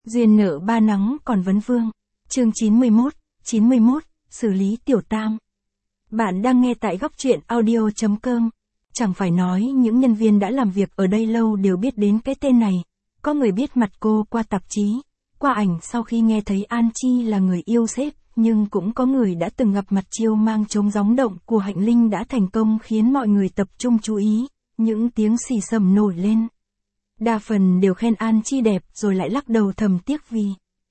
Duyên nợ ba nắng còn vấn vương. Chương 91, xử lý tiểu tam. Bạn đang nghe tại góc truyện audio.com. Chẳng phải nói những nhân viên đã làm việc ở đây lâu đều biết đến cái tên này. Có người biết mặt cô qua tạp chí, qua ảnh sau khi nghe thấy An Chi là người yêu sếp, nhưng cũng có người đã từng gặp mặt chiêu mang trống gióng động của Hạnh Linh đã thành công khiến mọi người tập trung chú ý, những tiếng xì xầm nổi lên. Đa phần đều khen An Chi đẹp rồi lại lắc đầu thầm tiếc vì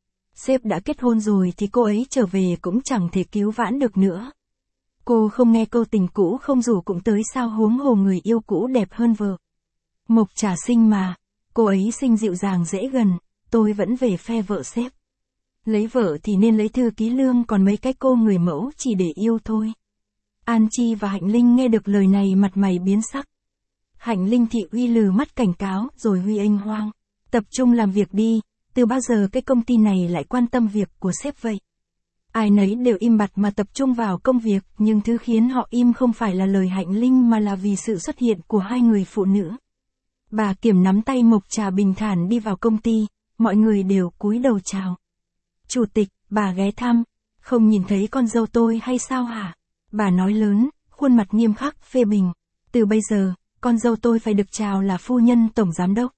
sếp đã kết hôn rồi thì cô ấy trở về cũng chẳng thể cứu vãn được nữa. Cô không nghe câu tình cũ không rủ cũng tới sao huống hồ người yêu cũ đẹp hơn vợ. Mộc Trà xinh mà, cô ấy xinh dịu dàng dễ gần, tôi vẫn về phe vợ sếp. Lấy vợ thì nên lấy Thư Ký Lương còn mấy cái cô người mẫu chỉ để yêu thôi. An Chi và Hạnh Linh nghe được lời này mặt mày biến sắc. Hạnh Linh thị uy lừ mắt cảnh cáo rồi huy anh hoang. Tập trung làm việc đi, từ bao giờ cái công ty này lại quan tâm việc của sếp vậy? Ai nấy đều im bặt mà tập trung vào công việc, nhưng thứ khiến họ im không phải là lời Hạnh Linh mà là vì sự xuất hiện của hai người phụ nữ. Bà Kiểm nắm tay Mộc Trà bình thản đi vào công ty, mọi người đều cúi đầu chào. Chủ tịch, bà ghé thăm, không nhìn thấy con dâu tôi hay sao hả? Bà nói lớn, khuôn mặt nghiêm khắc phê bình. Từ bây giờ, con dâu tôi phải được chào là phu nhân tổng giám đốc.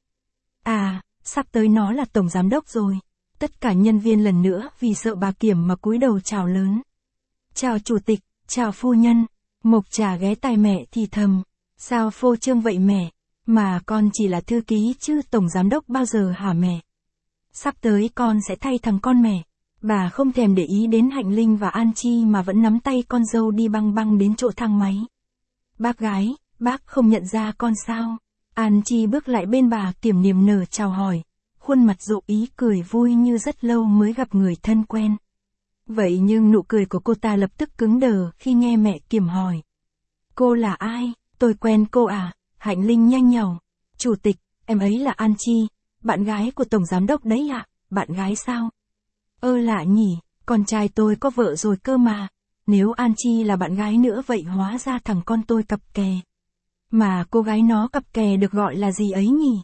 À, sắp tới nó là tổng giám đốc rồi. Tất cả nhân viên lần nữa vì sợ bà Kiểm mà cúi đầu chào lớn. Chào chủ tịch, chào phu nhân. Mộc Trà ghé tai mẹ thì thầm. Sao phô trương vậy mẹ? Mà con chỉ là thư ký chứ tổng giám đốc bao giờ hả mẹ? Sắp tới con sẽ thay thằng con mẹ. Bà không thèm để ý đến Hạnh Linh và An Chi mà vẫn nắm tay con dâu đi băng băng đến chỗ thang máy. Bác gái, bác không nhận ra con sao? An Chi bước lại bên bà Kiểm niềm nở chào hỏi. Khuôn mặt rộ ý cười vui như rất lâu mới gặp người thân quen. Vậy nhưng nụ cười của cô ta lập tức cứng đờ khi nghe mẹ Kiểm hỏi. Cô là ai? Tôi quen cô à? Hạnh Linh nhanh nhảu. Chủ tịch, em ấy là An Chi, bạn gái của tổng giám đốc đấy ạ. Bạn gái sao? Lạ nhỉ, con trai tôi có vợ rồi cơ mà. Nếu An Chi là bạn gái nữa vậy hóa ra thằng con tôi cặp kè. Mà cô gái nó cặp kè được gọi là gì ấy nhỉ?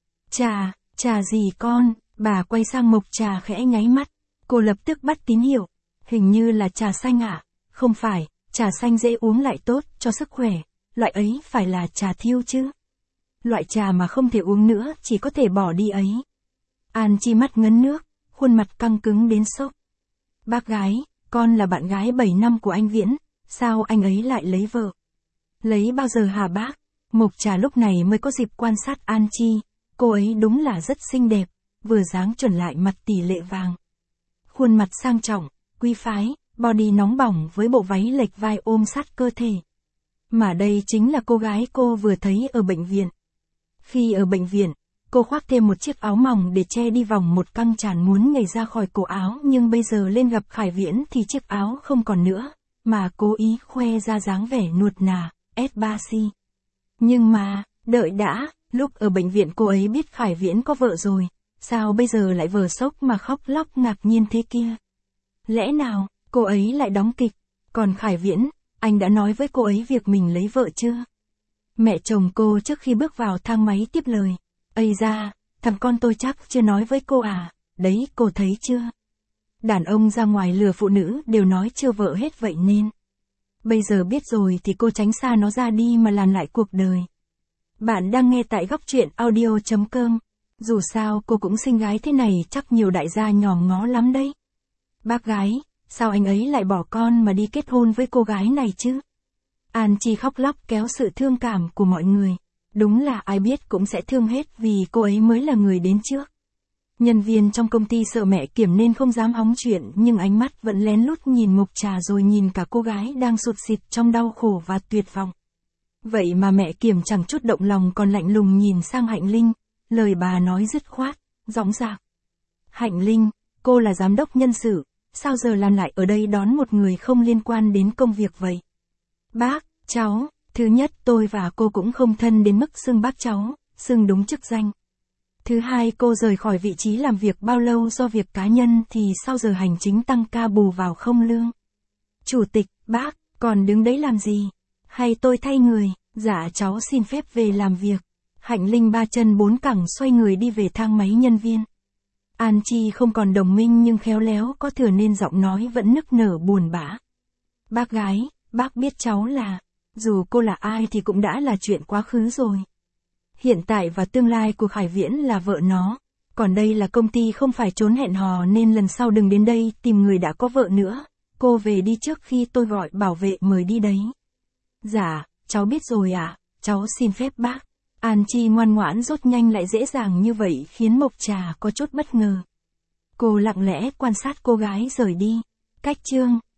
Trà gì con? Bà quay sang Mộc Trà khẽ nháy mắt. Cô lập tức bắt tín hiệu. Hình như là trà xanh ạ. Không phải, trà xanh dễ uống lại tốt cho sức khỏe. Loại ấy phải là trà thiêu chứ. Loại trà mà không thể uống nữa chỉ có thể bỏ đi ấy. An Chi mắt ngấn nước, khuôn mặt căng cứng đến sốc. Bác gái, con là bạn gái 7 năm của anh Viễn, sao anh ấy lại lấy vợ? Lấy bao giờ hả bác? Mộc Trà lúc này mới có dịp quan sát An Chi, cô ấy đúng là rất xinh đẹp, vừa dáng chuẩn lại mặt tỷ lệ vàng. Khuôn mặt sang trọng, quý phái, body nóng bỏng với bộ váy lệch vai ôm sát cơ thể. Mà đây chính là cô gái cô vừa thấy ở bệnh viện. Khi ở bệnh viện, cô khoác thêm một chiếc áo mỏng để che đi vòng một căng tràn muốn nhảy ra khỏi cổ áo, nhưng bây giờ lên gặp Khải Viễn thì chiếc áo không còn nữa, mà cố ý khoe ra dáng vẻ nuột nà, S3C. Nhưng mà, đợi đã, lúc ở bệnh viện cô ấy biết Khải Viễn có vợ rồi, sao bây giờ lại vờ sốc mà khóc lóc ngạc nhiên thế kia? Lẽ nào, cô ấy lại đóng kịch? Còn Khải Viễn, anh đã nói với cô ấy việc mình lấy vợ chưa? Mẹ chồng cô trước khi bước vào thang máy tiếp lời. Ây da, thằng con tôi chắc chưa nói với cô à, đấy cô thấy chưa? Đàn ông ra ngoài lừa phụ nữ đều nói chưa vợ hết vậy nên. Bây giờ biết rồi thì cô tránh xa nó ra đi mà làm lại cuộc đời. Bạn đang nghe tại góc truyện audio.com. Dù sao cô cũng xinh gái thế này chắc nhiều đại gia nhòm ngó lắm đấy. Bác gái, sao anh ấy lại bỏ con mà đi kết hôn với cô gái này chứ? An Chi khóc lóc kéo sự thương cảm của mọi người. Đúng là ai biết cũng sẽ thương hết vì cô ấy mới là người đến trước. Nhân viên trong công ty sợ mẹ Kiểm nên không dám hóng chuyện nhưng ánh mắt vẫn lén lút nhìn Mộc Trà rồi nhìn cả cô gái đang sụt sịt trong đau khổ và tuyệt vọng. Vậy mà mẹ Kiểm chẳng chút động lòng còn lạnh lùng nhìn sang Hạnh Linh, lời bà nói dứt khoát, dõng dạc. Hạnh Linh, cô là giám đốc nhân sự, sao giờ làm lại ở đây đón một người không liên quan đến công việc vậy? Bác, cháu, thứ nhất tôi và cô cũng không thân đến mức xưng bác cháu, xưng đúng chức danh. Thứ hai cô rời khỏi vị trí làm việc bao lâu do việc cá nhân thì sao giờ hành chính tăng ca bù vào không lương? Chủ tịch, bác, còn đứng đấy làm gì? Hay tôi thay người? Dạ cháu xin phép về làm việc. Hạnh Linh ba chân bốn cẳng xoay người đi về thang máy nhân viên. An Chi không còn đồng minh nhưng khéo léo có thừa nên giọng nói vẫn nức nở buồn bã. Bác gái, bác biết cháu là, dù cô là ai thì cũng đã là chuyện quá khứ rồi. Hiện tại và tương lai của Khải Viễn là vợ nó, còn đây là công ty không phải trốn hẹn hò nên lần sau đừng đến đây tìm người đã có vợ nữa, cô về đi trước khi tôi gọi bảo vệ mời đi đấy. Dạ, cháu biết rồi ạ, cháu xin phép bác. An Chi ngoan ngoãn rốt nhanh lại dễ dàng như vậy khiến Mộc Trà có chút bất ngờ. Cô lặng lẽ quan sát cô gái rời đi. Cách chương